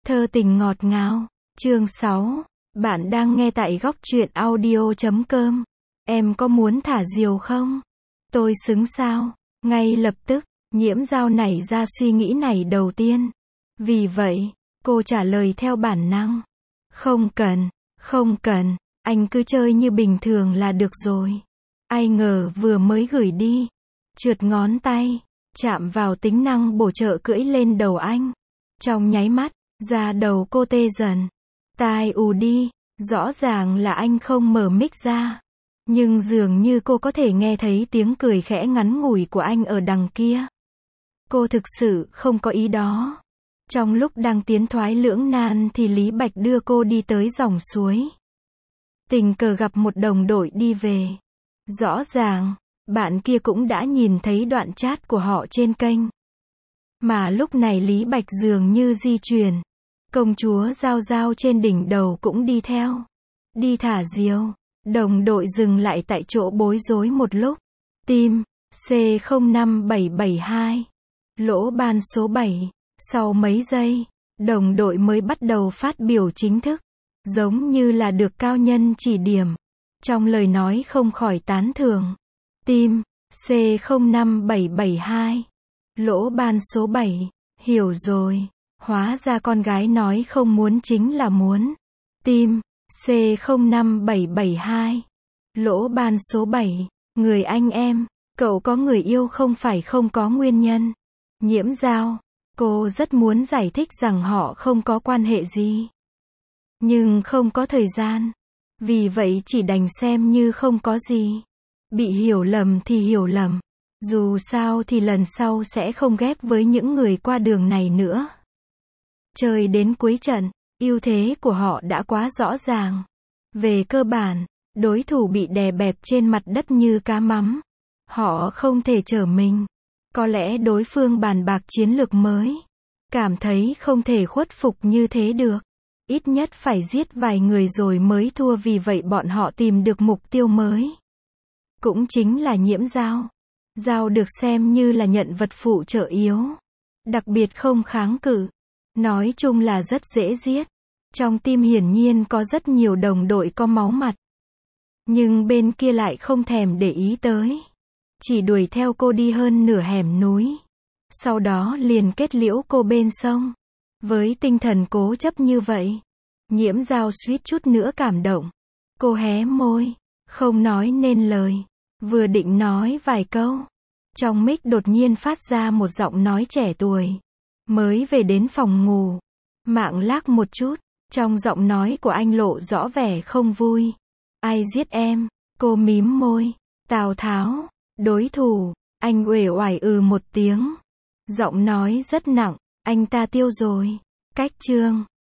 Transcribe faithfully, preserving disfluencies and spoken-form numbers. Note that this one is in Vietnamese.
Thơ tình ngọt ngào. Chương sáu. Bạn đang nghe tại góc truyện audio chấm com. Em có muốn thả diều không? Tôi xứng sao? Ngay lập tức, Nhiễm Dao nảy ra suy nghĩ này đầu tiên. Vì vậy, cô trả lời theo bản năng. Không cần, không cần, anh cứ chơi như bình thường là được rồi. Ai ngờ vừa mới gửi đi, trượt ngón tay, chạm vào tính năng bổ trợ cưỡi lên đầu anh. Trong nháy mắt, da đầu cô tê dần, tai ù đi, rõ ràng là anh không mở mic ra. Nhưng dường như cô có thể nghe thấy tiếng cười khẽ ngắn ngủi của anh ở đằng kia. Cô thực sự không có ý đó. Trong lúc đang tiến thoái lưỡng nan thì Lý Bạch đưa cô đi tới dòng suối. Tình cờ gặp một đồng đội đi về. Rõ ràng, bạn kia cũng đã nhìn thấy đoạn chat của họ trên kênh. Mà lúc này Lý Bạch dường như di chuyển. Công chúa Giao Giao trên đỉnh đầu cũng đi theo. Đi thả diều. Đồng đội dừng lại tại chỗ bối rối một lúc. Tim C không năm bảy bảy hai. Lỗ ban số bảy. Sau mấy giây, đồng đội mới bắt đầu phát biểu chính thức. Giống như là được cao nhân chỉ điểm. Trong lời nói không khỏi tán thưởng. Tim C không năm bảy bảy hai. Lỗ ban số bảy. Hiểu rồi. Hóa ra con gái nói không muốn chính là muốn. Tim C không năm bảy bảy hai. Lỗ ban số bảy. Người anh em, cậu có người yêu không phải không có nguyên nhân. Nhiễm Dao, cô rất muốn giải thích rằng họ không có quan hệ gì. Nhưng không có thời gian. Vì vậy chỉ đành xem như không có gì. Bị hiểu lầm thì hiểu lầm. Dù sao thì lần sau sẽ không ghép với những người qua đường này nữa. Chơi đến cuối trận, ưu thế của họ đã quá rõ ràng. Về cơ bản, đối thủ bị đè bẹp trên mặt đất như cá mắm. Họ không thể trở mình. Có lẽ đối phương bàn bạc chiến lược mới. Cảm thấy không thể khuất phục như thế được. Ít nhất phải giết vài người rồi mới thua, vì vậy bọn họ tìm được mục tiêu mới. Cũng chính là Nhiễm Dao. Dao được xem như là nhận vật phụ trợ yếu. Đặc biệt không kháng cự. Nói chung là rất dễ giết. Trong team hiển nhiên có rất nhiều đồng đội có máu mặt. Nhưng bên kia lại không thèm để ý tới. Chỉ đuổi theo cô đi hơn nửa hẻm núi. Sau đó liền kết liễu cô bên sông. Với tinh thần cố chấp như vậy, Nhiễm Dao suýt chút nữa cảm động. Cô hé môi, không nói nên lời. Vừa định nói vài câu, trong mic đột nhiên phát ra một giọng nói trẻ tuổi. Mới về đến phòng ngủ. Mạng lag một chút. Trong giọng nói của anh lộ rõ vẻ không vui. Ai giết em? Cô mím môi. Tào Tháo. Đối thủ. Anh uể oải ừ một tiếng. Giọng nói rất nặng. Anh ta tiêu rồi. Cách chương.